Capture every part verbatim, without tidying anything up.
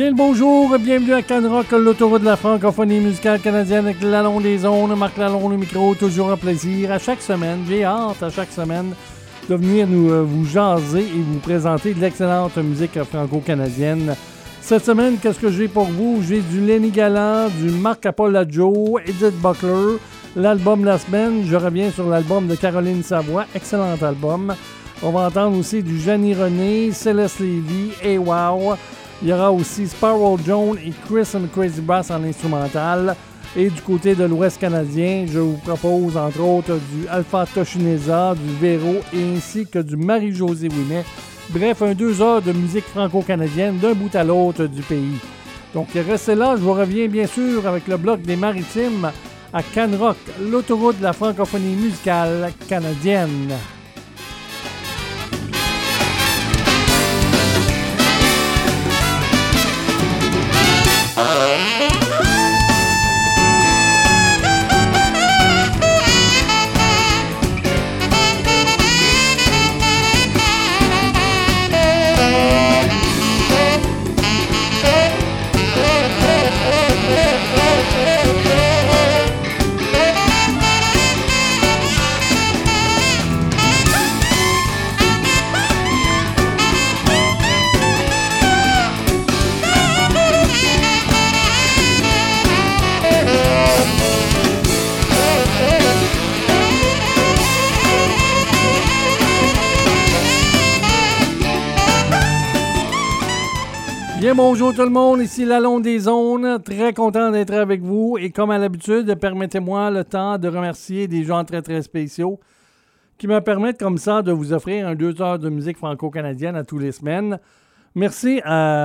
Bien le bonjour, bienvenue à Canrock, l'autoroute de la francophonie musicale canadienne avec Lalonde des ondes, Marc Lalonde au micro, toujours un plaisir. À chaque semaine, j'ai hâte à chaque semaine de venir nous euh, vous jaser et vous présenter de l'excellente musique franco-canadienne. Cette semaine, qu'est-ce que j'ai pour vous? J'ai du Lenny Gallant, du Marc Apollo, Edith Buckler, l'album de la semaine. Je reviens sur l'album de Caroline Savoie, excellent album. On va entendre aussi du Jeannie René, Céleste Lévy et Wow. Il y aura aussi Sparrow Jones et Chris and Crazy Brass en instrumental. Et du côté de l'Ouest canadien, je vous propose entre autres du Alpha Toshineza, du Véro et ainsi que du Marie-Josée Ouimet. Bref, un deux heures de musique franco-canadienne d'un bout à l'autre du pays. Donc restez là, je vous reviens bien sûr avec le bloc des Maritimes à Canrock, l'autoroute de la francophonie musicale canadienne. Bien, bonjour tout le monde, ici Lalonde des ondes, très content d'être avec vous et comme à l'habitude, permettez-moi le temps de remercier des gens très très spéciaux qui me permettent comme ça de vous offrir un deux heures de musique franco-canadienne à tous les semaines. Merci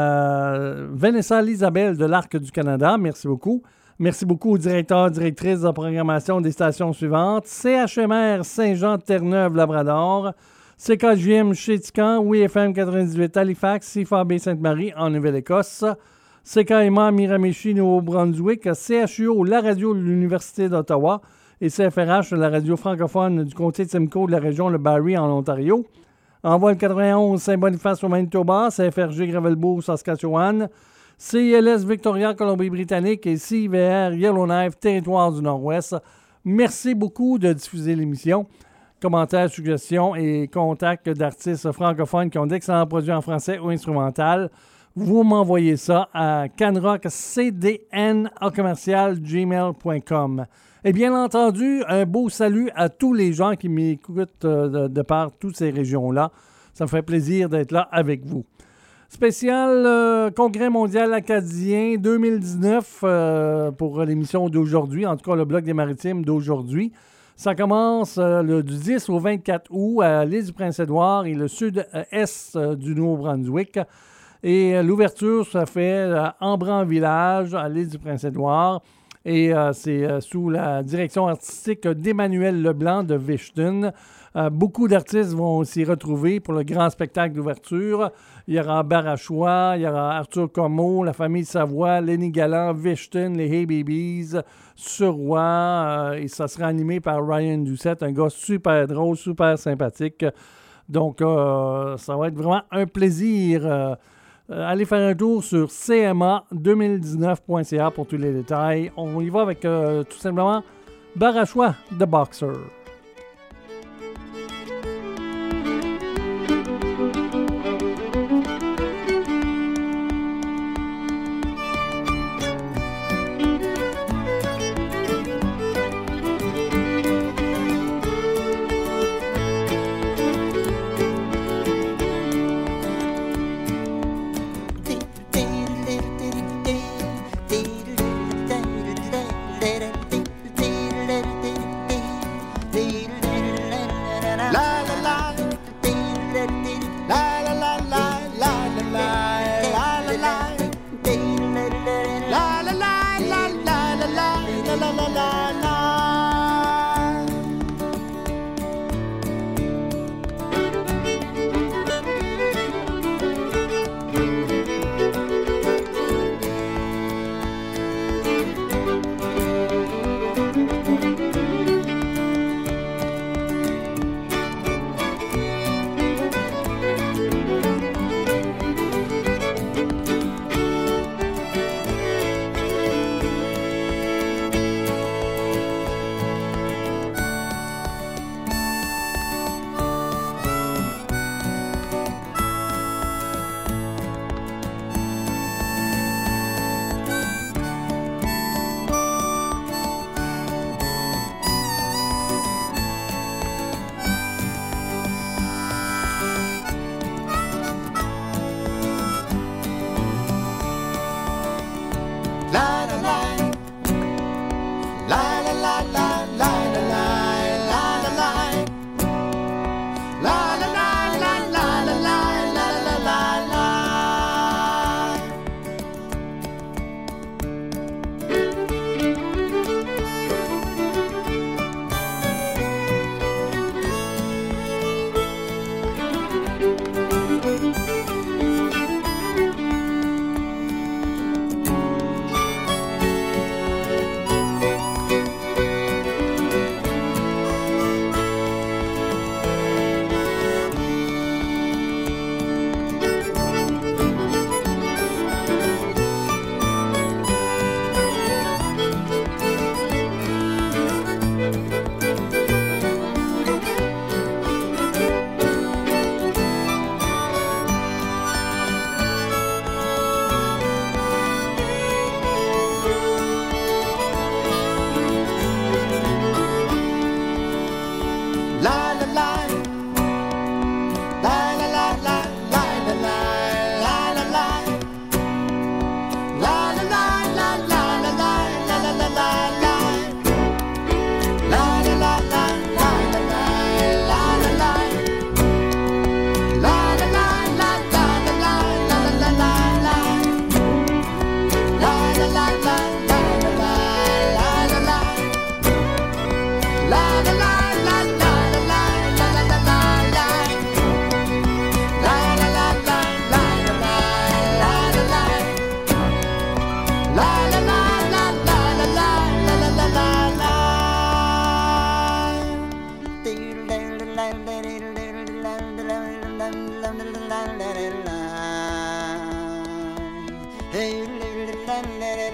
à Vanessa Lisabelle de l'Arc du Canada, merci beaucoup. Merci beaucoup au directeur, directrice de programmation des stations suivantes, C H M R Saint-Jean-Terre-Neuve-Labrador, C K J M chez Tican, Oui F M quatre-vingt-dix-huit Halifax, C F A B Sainte-Marie en Nouvelle-Écosse, C K M A Miramichi, Nouveau-Brunswick, C H U O, la radio de l'Université d'Ottawa et C F R H, la radio francophone du comté de Simcoe de la région de Barrie en Ontario. Envol quatre-vingt-onze Saint-Boniface au Manitoba, C F R G Gravelbourg, Saskatchewan, C I L S Victoria, Colombie-Britannique et C I V R Yellowknife, Territoire du Nord-Ouest. Merci beaucoup de diffuser l'émission. Commentaires, suggestions et contacts d'artistes francophones qui ont d'excellents produits en français ou instrumental. Vous m'envoyez ça à canrockcdn à commercial gmail point com. Et bien entendu, un beau salut à tous les gens qui m'écoutent de, de par toutes ces régions-là. Ça me fait plaisir d'être là avec vous. Spécial euh, Congrès mondial acadien deux mille dix-neuf euh, pour l'émission d'aujourd'hui, en tout cas le bloc des Maritimes d'aujourd'hui. Ça commence euh, le, du dix au vingt-quatre août à l'île du Prince-Édouard et le sud-est euh, du Nouveau-Brunswick. Et euh, l'ouverture se fait à Embrun-Village, à l'île du Prince-Édouard. Et euh, c'est euh, sous la direction artistique d'Emmanuel Leblanc de Vichten. Euh, beaucoup d'artistes vont s'y retrouver pour le grand spectacle d'ouverture. Il y aura Barachois, il y aura Arthur Comeau, la famille Savoie, Lenny Gallant, Vichten, les Hey Babies, Suroît, euh, et ça sera animé par Ryan Doucette, un gars super drôle, super sympathique. Donc, euh, ça va être vraiment un plaisir. Euh, euh, allez faire un tour sur c m a deux mille dix-neuf point c a pour tous les détails. On y va avec euh, tout simplement Barachois, The Boxer.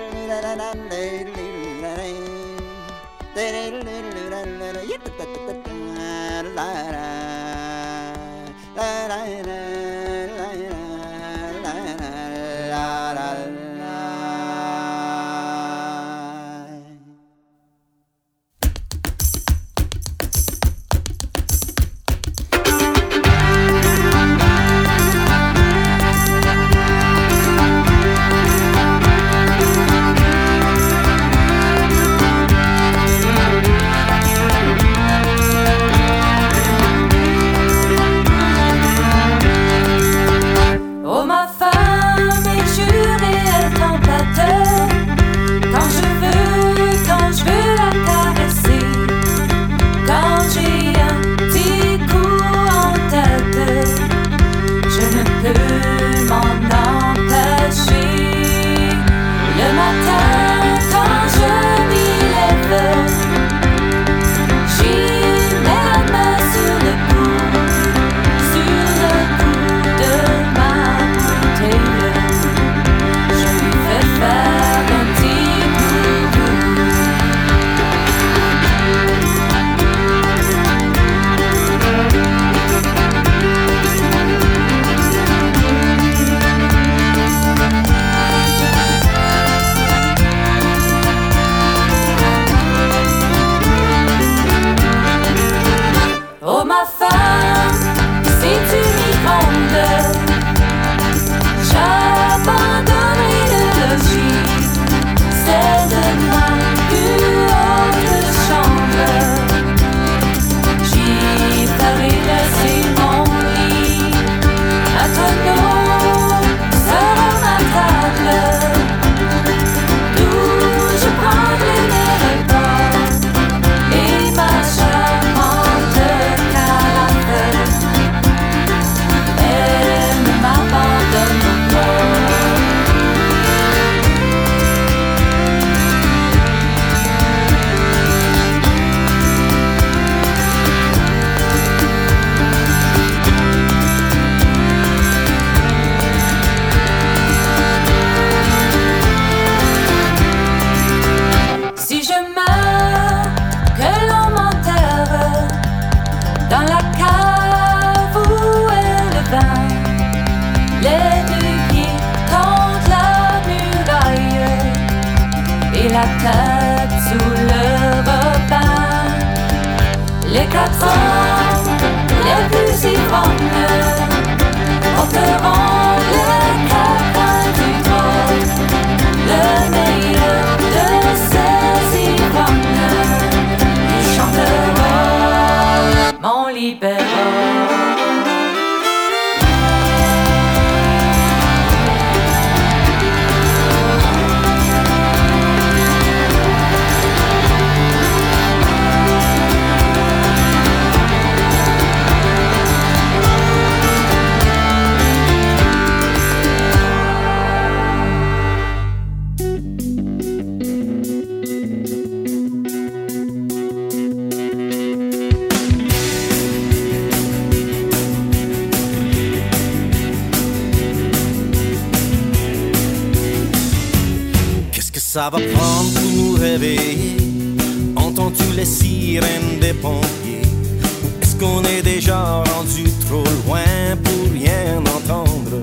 Ça va prendre pour nous réveiller. Entends-tu les sirènes des pompiers? Ou est-ce qu'on est déjà rendu trop loin pour rien entendre?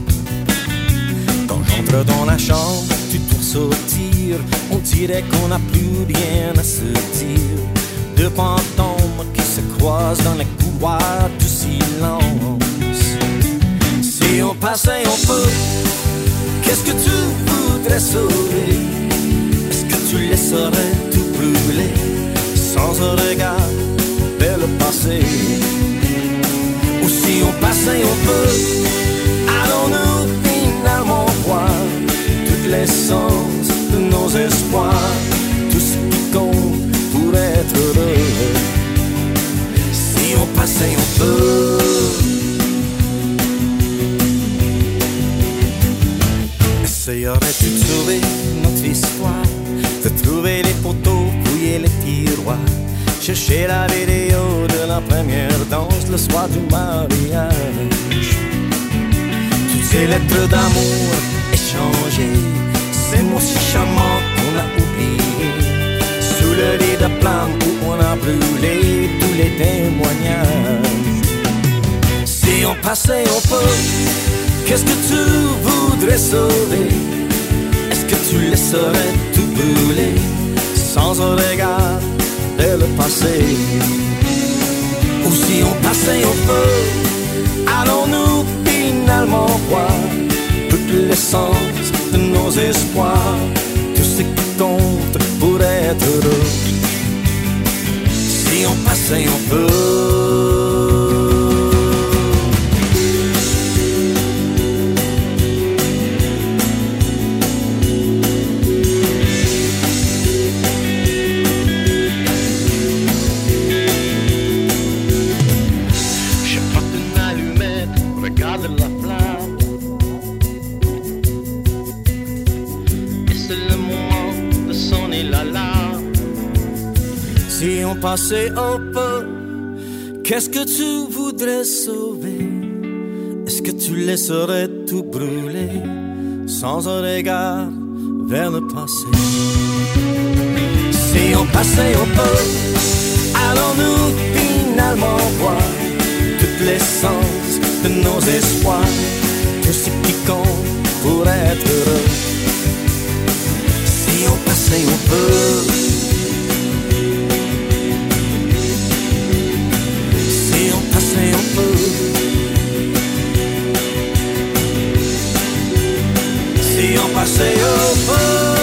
Quand j'entre dans la chambre, tu pour sortir, on dirait qu'on n'a plus rien à se dire. Deux fantômes qui se croisent dans les couloirs du silence. Si on passait un peu, qu'est-ce que tu voudrais sauver? Tu laisserais tout brûler sans un regard vers le passé. Ou si on passait un peu, allons-nous finalement voir toute l'essence de nos espoirs, tout ce qui compte pour être heureux. Si on passait un peu, essayerais-tu de sauver notre histoire? De trouver les photos, fouiller les tiroirs, chercher la vidéo de la première danse le soir du mariage. Toutes ces lettres d'amour échangées, ces mots si charmants passait un peu, qu'est-ce que tu voudrais sauver? Est-ce que tu laisserais tout brûler sans un regard vers le passé? Ou si on passait un peu, allons-nous finalement voir toute l'essence de nos espoirs, tout ce qui compte pour être heureux? Si on passait un peu. Si on passait un peu, qu'est-ce que tu voudrais sauver? Est-ce que tu laisserais tout brûler sans un regard vers le passé? Si on passait un peu, allons-nous finalement voir toute l'essence de nos espoirs, tout ce qui compte pour être heureux? Si on passait un peu. Un peu. Si on passait un peu.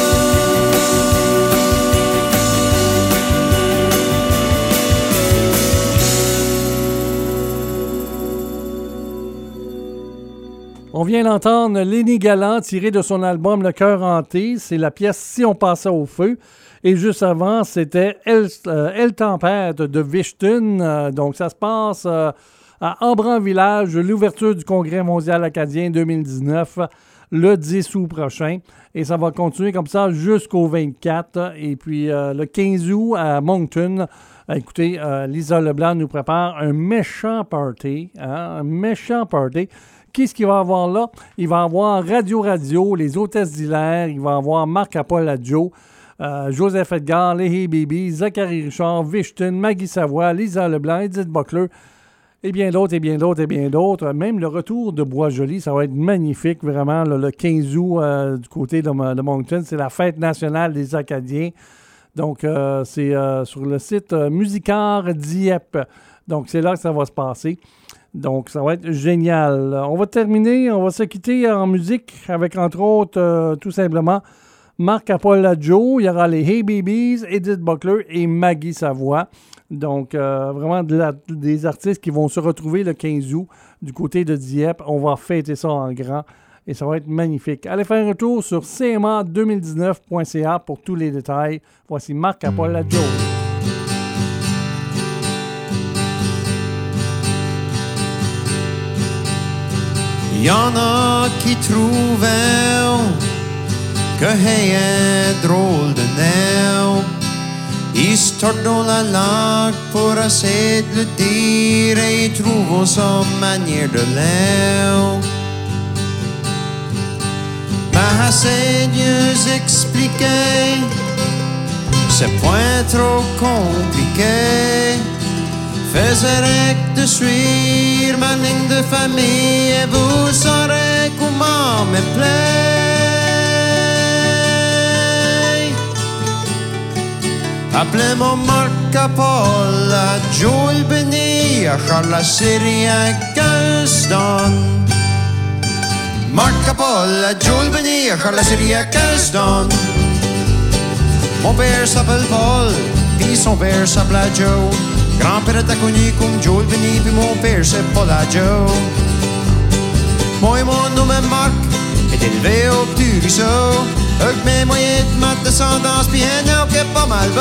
On vient d'entendre Lenny Galland tiré de son album Le Cœur hanté. C'est la pièce Si on passait au feu. Et juste avant, c'était Elle, euh, Elle Tempête de Vichten. Euh, donc, ça se passe euh, à Ambran-Village, l'ouverture du Congrès mondial acadien deux mille dix-neuf, le dix août prochain. Et ça va continuer comme ça jusqu'au vingt-quatre. Et puis, euh, le quinze août à Moncton, euh, écoutez, euh, Lisa Leblanc nous prépare un méchant party. Hein, un méchant party. Qu'est-ce qu'il va avoir là? Il va avoir Radio Radio, les hôtesses d'Hilaire. Il va avoir Marc Apolladjo. Euh, Joseph Edgar, les Hey Baby, Zachary Richard, Vichten, Maggie Savoie, Lisa Leblanc, Edith Buckler, et bien d'autres, et bien d'autres, et bien d'autres. Même le retour de Bois-Joli, ça va être magnifique, vraiment, là, le quinze août euh, du côté de, de Moncton. C'est la fête nationale des Acadiens. Donc, euh, c'est euh, sur le site euh, Musicard Dieppe. Donc, c'est là que ça va se passer. Donc, ça va être génial. On va terminer, on va se quitter en musique avec, entre autres, euh, tout simplement, Marc Apolladjo, il y aura les Hey Babies, Edith Buckler et Maggie Savoie. Donc, euh, vraiment de la, des artistes qui vont se retrouver le quinze août du côté de Dieppe. On va fêter ça en grand et ça va être magnifique. Allez faire un tour sur c m a deux mille dix-neuf point c a pour tous les détails. Voici Marc Apolladjo. Il y en a qui trouvaient que hey un drôle de nez. Ils se tordent dans la langue pour essayer de le dire et ils trouvent sa manière de l'air. Mais assez mieux expliquer, c'est point trop compliqué. Faisez de suivre ma ligne de famille et vous saurez comment me plaît. Appelez-moi Marc Apolladjo el Beni, achar la série à quinze tonnes. Marc Apolladjo el Beni, achar la série à quinze tonnes. Mon père s'appelle Paul, puis son père s'appelle Joe. Grand-père était connu comme Joe el Beni, puis mon père c'est Apolladjo. Moi et mon nom est Marc, est élevé au petit ruisseau. Avec mes moyens de ma descendance, puis un nom qui est pas mal beau.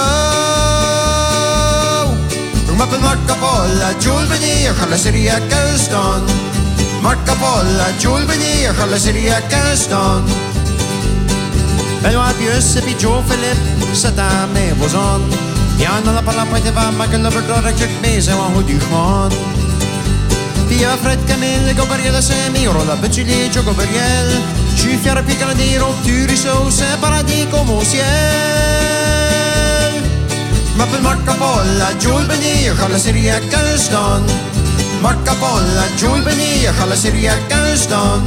Je m'appelle Marc Apolladjo el Beni, achar la série à quinze tonnes. Marc Apolladjo el Beni, achar la série à quinze tonnes. Benoît Pius et puis Joe Philippe, c'est un mes boson. Y'en a par la pointe de va, Michael Labrador, avec Chuck Maze et Wahoo Duchemont. Puis y'a Fred Camille, Gabriel Semi, Rola Betulier, Joe Gabriel. J'suis fier et puis grandir au petit ruisseau, c'est un paradis comme au ciel. J'm'appelle Marc Apolladjo el Beni, achar la série à quinze tonnes. Marca Polla, giù il Benia, alla Siria Kanston.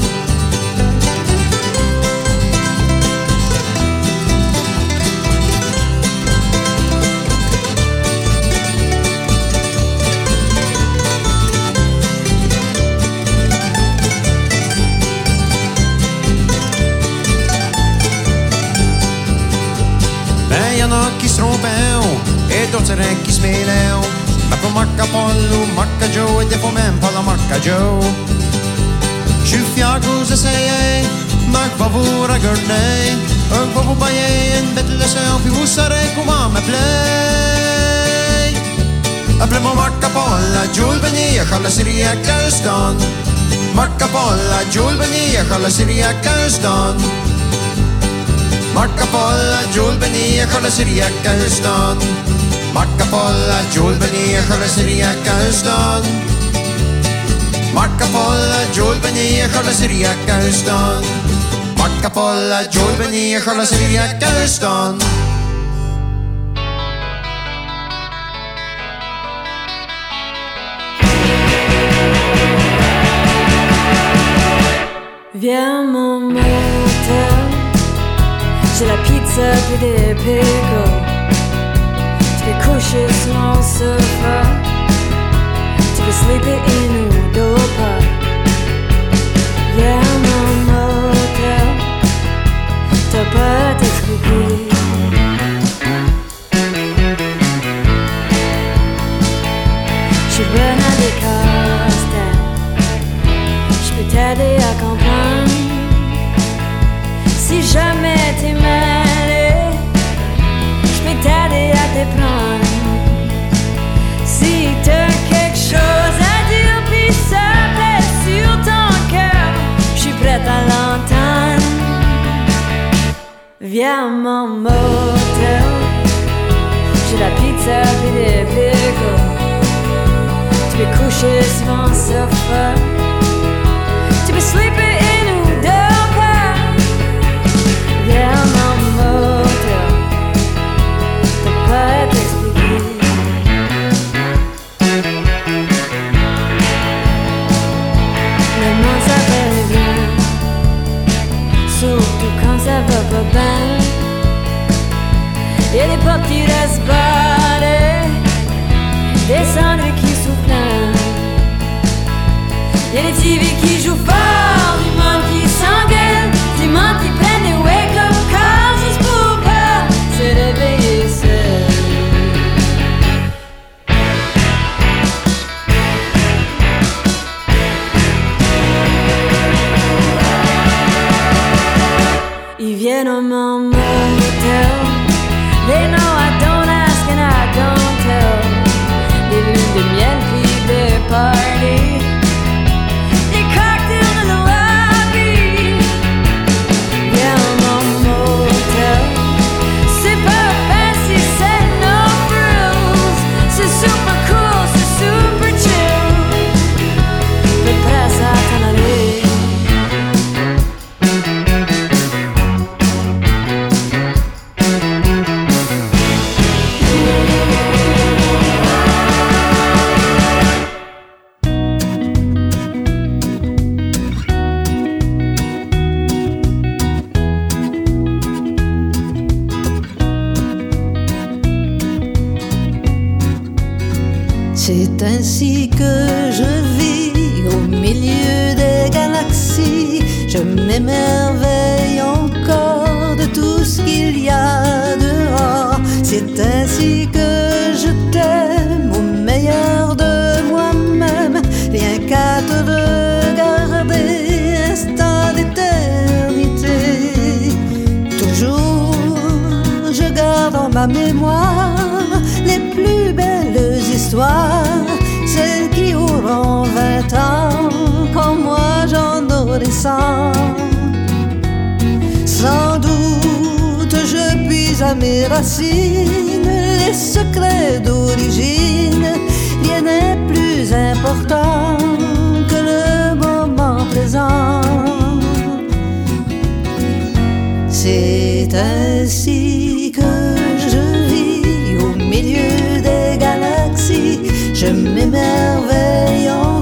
Ben y'en a qui se trompent et d'autres qui se mêlent. Ma pour Marca Pollo, Marca Joe et des fois même pas la Marca Joe. Je suis fier que vous essayez, Marc va vous regarder. Un va vous bailler, une bête le sang, puis vous saurez comment m'appeler. Appelez-moi Marca Polla, Jules Benia, la Syrie à Kirston. Marca Polla, Jules Benia, la Syrie à Kirston. Marca Polla, Jules Benia, la Syrie à Kirston. Marca Polla, Jules Benia, la Syrie à Kirston. Marca Polla, Jules Benia, la Syrie à Kirston. Marca Polla, Jules Benia, la Syrie à Kirston. Viens mon motel, j'ai la pizza puis des pickles. Tu peux coucher sur mon sofa, tu peux sleeper in ou dopa. Viens mon motel, t'as pas à t'expliquer. J'suis bonne à des casse-têtes, j'peux t'aider à comprendre. Si jamais t'es mêlé, j'peux t'aider à te prendre. Si t'as quelque chose à dire pis ça pèse sur ton cœur, j'suis prête à l'entendre. Viens mon motel, j'ai la pizza pis des pickles. Tu peux coucher sur mon sofa, tu peux sleeper in ou dopa. Viens mon motel, t'as pas à t'expliquer. Le monde s'appelle bien, surtout quand ça va pas bien. Y'a des portes qui restent barrées, des cendres qui soufflent. Y'a des T V qui jouent fort, du monde qui s'engueule, du monde qui prennent des wake-up calls juste pour pas se réveiller seul. Ils viennent au mon motel, they know I don't ask and I don't tell. Des lunes de miel puis des parties, des cocktails in the lobby. Viens à mon motel, c'est pas fancy, c'est no frills. C'est super cool, c'est super chill. Fais presse à t'en aller. C'est ainsi que je vis au milieu des galaxies. Je m'émerveille encore de tout ce qu'il y a dehors. C'est ainsi que je t'aime au meilleur de moi-même. Rien qu'à te regarder, instant d'éternité. Toujours je garde en ma mémoire les plus belles histoires, celles qui auront vingt ans, quand moi j'en aurai cent. Sans doute je puis à mes racines, les secrets d'origine. Rien n'est plus important que le moment présent. C'est ainsi que je vis au milieu des galaxies. Je m'émerveille en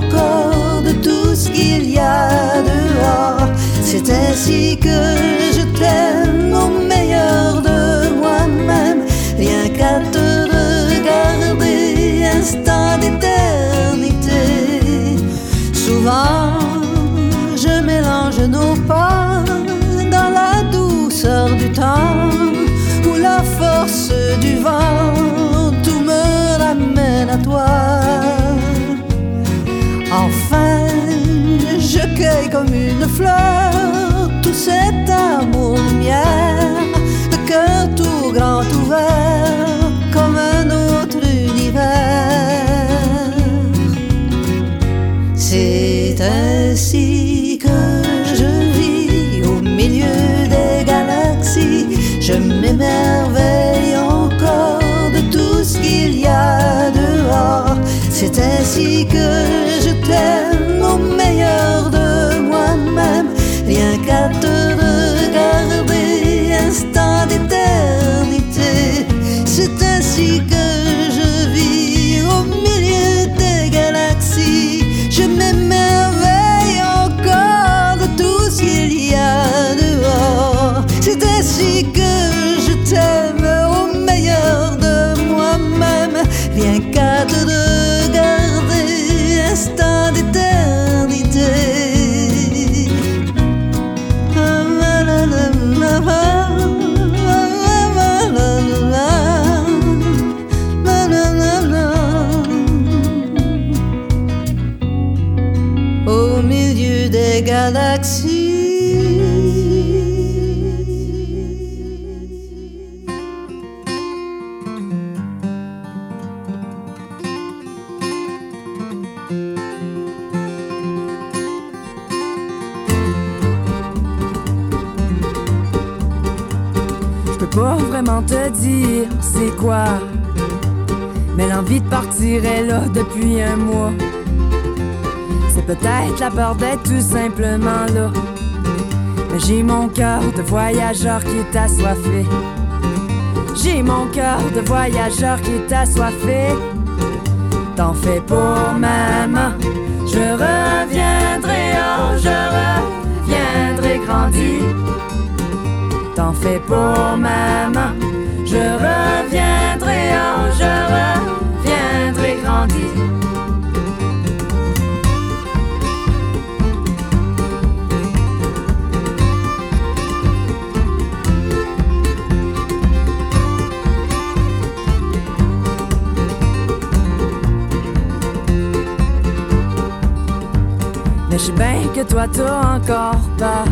ainsi que je t'aime au meilleur de moi-même, rien qu'à te regarder, instant d'éternité. Souvent, je mélange nos pas dans la douceur du temps, où la force du vent, tout me ramène à toi. Enfin, je cueille comme une fleur tout cet amour lumière, le cœur tout grand ouvert comme un autre univers. C'est ainsi que je vis au milieu des galaxies. Je m'émerveille encore de tout ce qu'il y a dehors. C'est ainsi que je t'aime au meilleur de moi-même, rien qu'à te regarder, instant d'éternité. C'est ainsi que je vis au milieu des galaxies. Je m'émerveille encore de tout ce qu'il y a dehors. C'est ainsi que je t'aime au meilleur de moi-même, rien qu'à te regarder, instant d'éternité. Au milieu des galaxies. Pas vraiment te dire c'est quoi, mais l'envie de partir est là depuis un mois. C'est peut-être la peur d'être tout simplement là, mais j'ai mon cœur de voyageur qui est assoiffé. J'ai mon cœur de voyageur qui est assoiffé. T'en fais pas maman, je reviendrai, oh je reviendrai grandi. T'en fais pas maman, je reviendrai, oh je reviendrai grandi. Mais je sais bien que toi t'as encore pas.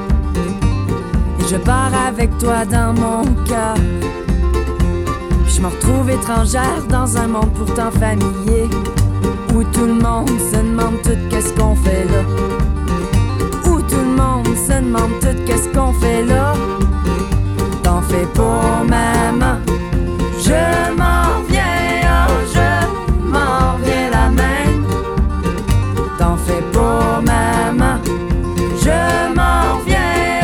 Je pars avec toi dans mon cœur. Puis je me retrouve étrangère dans un monde pourtant familier, où tout le monde se demande tout qu'est-ce qu'on fait là. Où tout le monde se demande tout qu'est-ce qu'on fait là. T'en fais pas maman, je m'en reviens, oh je m'en reviens la main. T'en fais pas maman, je m'en reviens.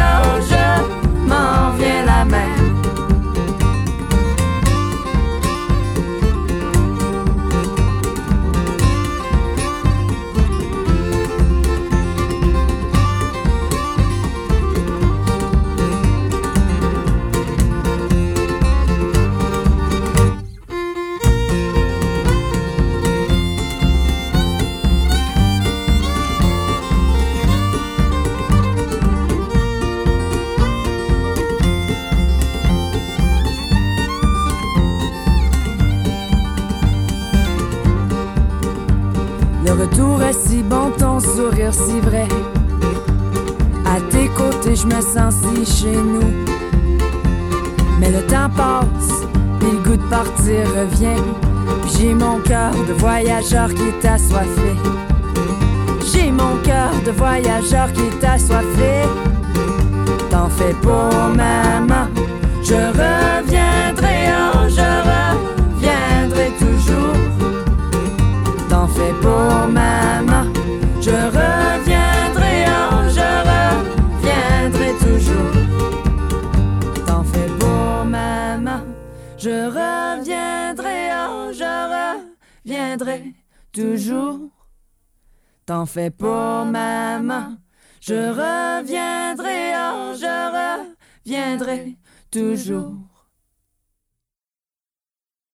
Retour est si bon, ton sourire si vrai. À tes côtés, je me sens si chez nous. Mais le temps passe, puis le goût de partir revient. Puis j'ai mon cœur de voyageur qui est assoiffé. J'ai mon cœur de voyageur qui est assoiffé. T'en fais pas, maman, je reviendrai, oh, je reviendrai toujours. T'en fais pas, maman, je reviendrai, oh, je reviendrai toujours. T'en fais pas, maman, je reviendrai, oh, je reviendrai toujours. T'en fais pas, maman, Je reviendrai, oh, je reviendrai toujours.